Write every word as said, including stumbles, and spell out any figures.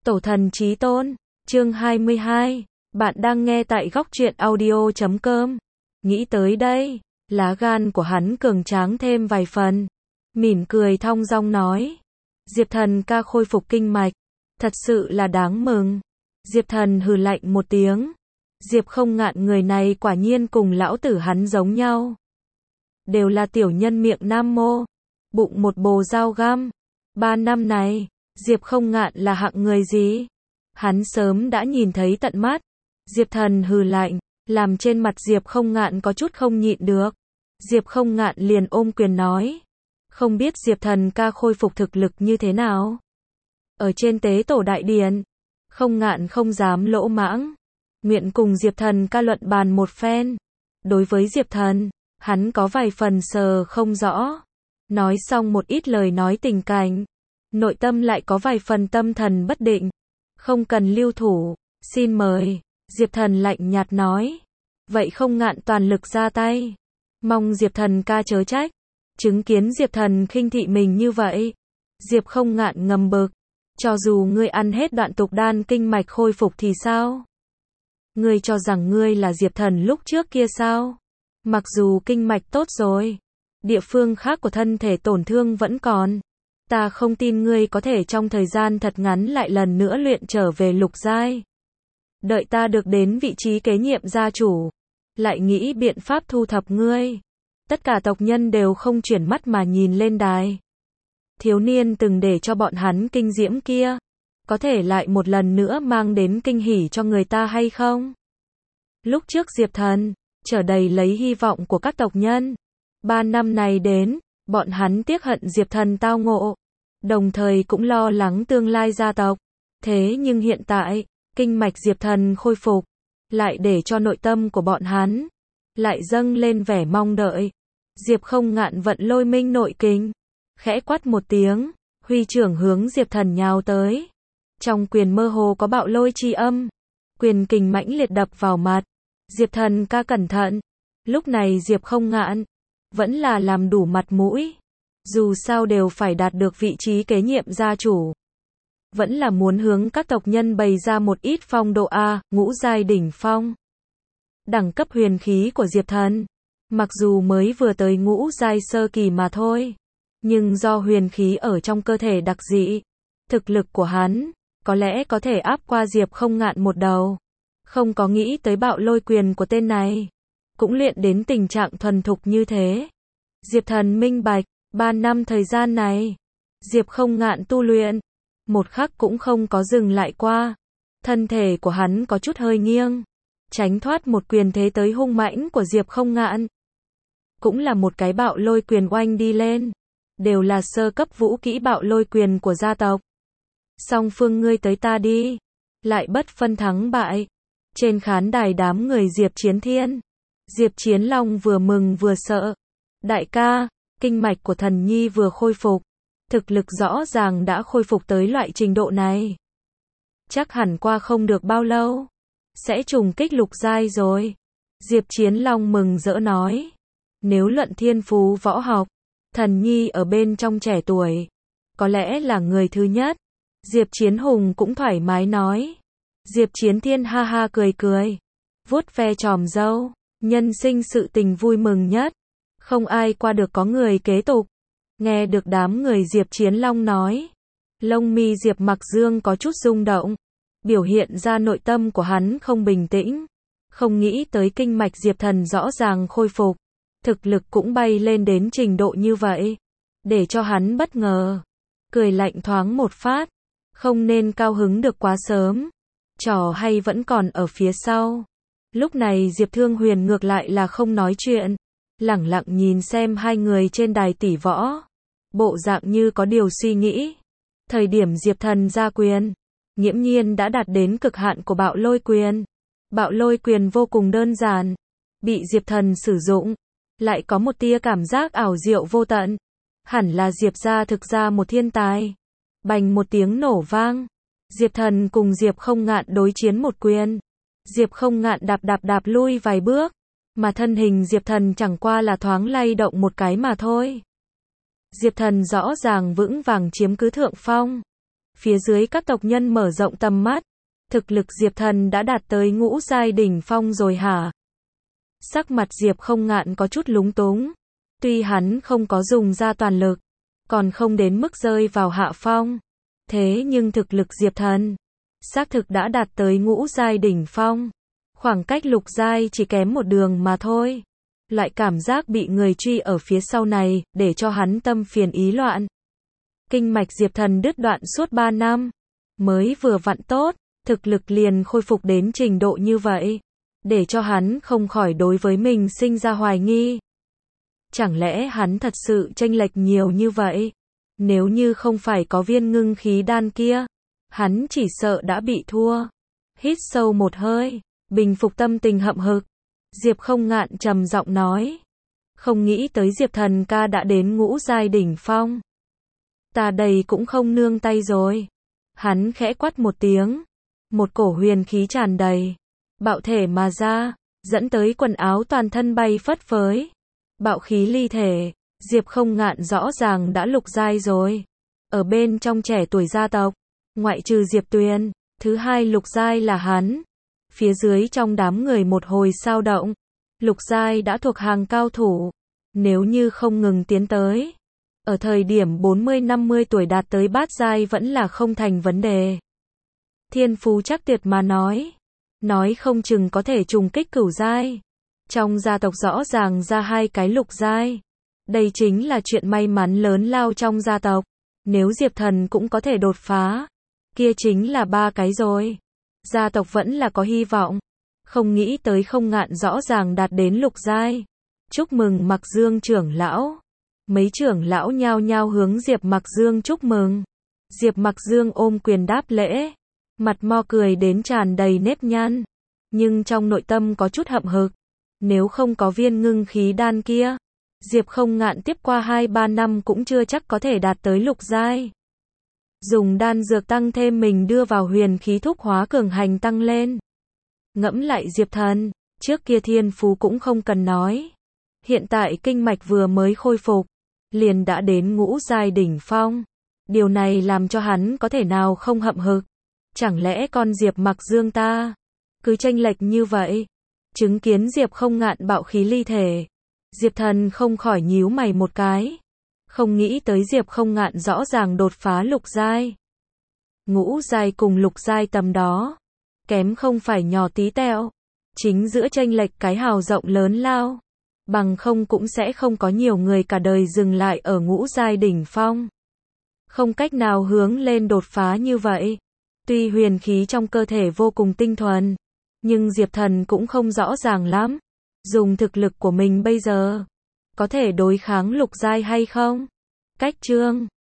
Tổ thần chí tôn, chương hai mươi hai, bạn đang nghe tại góc truyện audio chấm com. Nghĩ tới đây, lá gan của hắn cường tráng thêm vài phần. Mỉm cười thong dong nói. Diệp thần ca khôi phục kinh mạch. Thật sự là đáng mừng. Diệp thần hừ lạnh một tiếng. Diệp không ngạn người này quả nhiên cùng lão tử hắn giống nhau. Đều là tiểu nhân miệng nam mô. Bụng một bồ dao găm. Ba năm này, Diệp không ngạn là hạng người gì? Hắn sớm đã nhìn thấy tận mắt. Diệp thần hừ lạnh, làm trên mặt Diệp không ngạn có chút không nhịn được. Diệp không ngạn liền ôm quyền nói. Không biết Diệp thần ca khôi phục thực lực như thế nào? Ở trên tế tổ đại điện, không ngạn không dám lỗ mãng. Nguyện cùng Diệp thần ca luận bàn một phen. Đối với Diệp thần, hắn có vài phần sờ không rõ. Nói xong một ít lời nói tình cảnh. Nội tâm lại có vài phần tâm thần bất định. Không cần lưu thủ, xin mời. Diệp thần lạnh nhạt nói. Vậy không ngạn toàn lực ra tay. Mong Diệp thần ca chớ trách. Chứng kiến Diệp thần khinh thị mình như vậy. Diệp không ngạn ngầm bực. Cho dù ngươi ăn hết đoạn tục đan kinh mạch khôi phục thì sao? Ngươi cho rằng ngươi là Diệp thần lúc trước kia sao? Mặc dù kinh mạch tốt rồi, địa phương khác của thân thể tổn thương vẫn còn. Ta không tin ngươi có thể trong thời gian thật ngắn lại lần nữa luyện trở về lục giai. Đợi ta được đến vị trí kế nhiệm gia chủ, lại nghĩ biện pháp thu thập ngươi. Tất cả tộc nhân đều không chuyển mắt mà nhìn lên đài. Thiếu niên từng để cho bọn hắn kinh diễm kia, có thể lại một lần nữa mang đến kinh hỉ cho người ta hay không? Lúc trước Diệp thần, trở đầy lấy hy vọng của các tộc nhân. Ba năm này đến, bọn hắn tiếc hận Diệp thần tao ngộ, đồng thời cũng lo lắng tương lai gia tộc. Thế nhưng hiện tại, kinh mạch Diệp thần khôi phục, lại để cho nội tâm của bọn hắn lại dâng lên vẻ mong đợi. Diệp không ngạn vận lôi minh nội kinh, khẽ quát một tiếng, huy trưởng hướng Diệp thần nhào tới. Trong quyền mơ hồ có bạo lôi chi âm, quyền kình mãnh liệt đập vào mặt. Diệp thần ca cẩn thận. Lúc này Diệp không ngạn vẫn là làm đủ mặt mũi. Dù sao đều phải đạt được vị trí kế nhiệm gia chủ. Vẫn là muốn hướng các tộc nhân bày ra một ít phong độ A, ngũ giai đỉnh phong. Đẳng cấp huyền khí của Diệp thần, mặc dù mới vừa tới ngũ giai sơ kỳ mà thôi. Nhưng do huyền khí ở trong cơ thể đặc dị, thực lực của hắn, có lẽ có thể áp qua Diệp không ngạn một đầu. Không có nghĩ tới bạo lôi quyền của tên này, cũng luyện đến tình trạng thuần thục như thế. Diệp thần minh bạch, ba năm thời gian này, Diệp không ngạn tu luyện, một khắc cũng không có dừng lại qua. Thân thể của hắn có chút hơi nghiêng, tránh thoát một quyền thế tới hung mãnh của Diệp không ngạn. Cũng là một cái bạo lôi quyền oanh đi lên. Đều là sơ cấp vũ kỹ bạo lôi quyền của gia tộc. Song phương ngươi tới ta đi, lại bất phân thắng bại. Trên khán đài đám người Diệp Chiến Thiên, Diệp Chiến Long vừa mừng vừa sợ. Đại ca, kinh mạch của thần nhi vừa khôi phục, thực lực rõ ràng đã khôi phục tới loại trình độ này. Chắc hẳn qua không được bao lâu, sẽ trùng kích lục giai rồi. Diệp Chiến Long mừng rỡ nói. Nếu luận thiên phú võ học, thần nhi ở bên trong trẻ tuổi, có lẽ là người thứ nhất. Diệp Chiến Hùng cũng thoải mái nói. Diệp Chiến Thiên ha ha cười cười, vuốt ve chòm râu, nhân sinh sự tình vui mừng nhất. Không ai qua được có người kế tục. Nghe được đám người Diệp Chiến Long nói, lông mi Diệp Mặc Dương có chút rung động, biểu hiện ra nội tâm của hắn không bình tĩnh. Không nghĩ tới kinh mạch Diệp thần rõ ràng khôi phục, thực lực cũng bay lên đến trình độ như vậy, để cho hắn bất ngờ. Cười lạnh thoáng một phát, không nên cao hứng được quá sớm, trò hay vẫn còn ở phía sau. Lúc này Diệp Thương Huyền ngược lại là không nói chuyện, lẳng lặng nhìn xem hai người trên đài tỷ võ, bộ dạng như có điều suy nghĩ. Thời điểm Diệp thần ra quyền, nghiễm nhiên đã đạt đến cực hạn của bạo lôi quyền. Bạo lôi quyền vô cùng đơn giản, bị Diệp thần sử dụng, lại có một tia cảm giác ảo diệu vô tận. Hẳn là Diệp gia thực ra một thiên tài. Bành một tiếng nổ vang, Diệp thần cùng Diệp không ngạn đối chiến một quyền. Diệp không ngạn đạp đạp đạp lui vài bước, mà thân hình Diệp thần chẳng qua là thoáng lay động một cái mà thôi. Diệp thần rõ ràng vững vàng chiếm cứ thượng phong. Phía dưới các tộc nhân mở rộng tầm mắt. Thực lực Diệp Thần đã đạt tới ngũ giai đỉnh phong rồi hả? Sắc mặt Diệp Không Ngạn có chút lúng túng. Tuy hắn không có dùng ra toàn lực, còn không đến mức rơi vào hạ phong. Thế nhưng thực lực Diệp Thần xác thực đã đạt tới ngũ giai đỉnh phong. Khoảng cách lục giai chỉ kém một đường mà thôi. Loại cảm giác bị người truy ở phía sau này, để cho hắn tâm phiền ý loạn. Kinh mạch Diệp Thần đứt đoạn suốt ba năm. Mới vừa vặn tốt, thực lực liền khôi phục đến trình độ như vậy. Để cho hắn không khỏi đối với mình sinh ra hoài nghi. Chẳng lẽ hắn thật sự chênh lệch nhiều như vậy? Nếu như không phải có viên ngưng khí đan kia, hắn chỉ sợ đã bị thua. Hít sâu một hơi, bình phục tâm tình hậm hực. Diệp Không Ngạn trầm giọng nói. Không nghĩ tới Diệp Thần ca đã đến ngũ giai đỉnh phong. Ta đây cũng không nương tay rồi. Hắn khẽ quát một tiếng. Một cổ huyền khí tràn đầy. Bạo thể mà ra, dẫn tới quần áo toàn thân bay phất phới. Bạo khí ly thể, Diệp Không Ngạn rõ ràng đã lục giai rồi. Ở bên trong trẻ tuổi gia tộc, ngoại trừ Diệp Tuyền, thứ hai lục giai là hắn. Phía dưới trong đám người một hồi sao động. Lục giai đã thuộc hàng cao thủ. Nếu như không ngừng tiến tới, ở thời điểm bốn mươi năm mươi tuổi đạt tới bát giai vẫn là không thành vấn đề. Thiên phú chắc tuyệt mà nói. Nói không chừng có thể trùng kích cửu giai. Trong gia tộc rõ ràng ra hai cái lục giai. Đây chính là chuyện may mắn lớn lao trong gia tộc. Nếu Diệp Thần cũng có thể đột phá, kia chính là ba cái rồi. Gia tộc vẫn là có hy vọng. Không nghĩ tới Không Ngạn rõ ràng đạt đến lục giai. Chúc mừng Mặc Dương trưởng lão. Mấy trưởng lão nhao nhao hướng Diệp Mặc Dương chúc mừng. Diệp Mặc Dương ôm quyền đáp lễ. Mặt mo cười đến tràn đầy nếp nhăn. Nhưng trong nội tâm có chút hậm hực. Nếu không có viên ngưng khí đan kia, Diệp Không Ngạn tiếp qua hai ba năm cũng chưa chắc có thể đạt tới lục giai. Dùng đan dược tăng thêm mình đưa vào huyền khí thúc hóa cường hành tăng lên. Ngẫm lại Diệp Thần, trước kia thiên phú cũng không cần nói. Hiện tại kinh mạch vừa mới khôi phục, liền đã đến ngũ giai đỉnh phong. Điều này làm cho hắn có thể nào không hậm hực. Chẳng lẽ con Diệp Mặc Dương ta cứ chênh lệch như vậy? Chứng kiến Diệp Không Ngạn bạo khí ly thể, Diệp Thần không khỏi nhíu mày một cái. Không nghĩ tới Diệp Không Ngạn rõ ràng đột phá lục giai. Ngũ giai cùng lục giai tầm đó, kém không phải nhỏ tí tẹo. Chính giữa chênh lệch cái hào rộng lớn lao, bằng không cũng sẽ không có nhiều người cả đời dừng lại ở ngũ giai đỉnh phong. Không cách nào hướng lên đột phá như vậy. Tuy huyền khí trong cơ thể vô cùng tinh thuần, nhưng Diệp Thần cũng không rõ ràng lắm. Dùng thực lực của mình bây giờ, có thể đối kháng lục giai hay không? Cách chương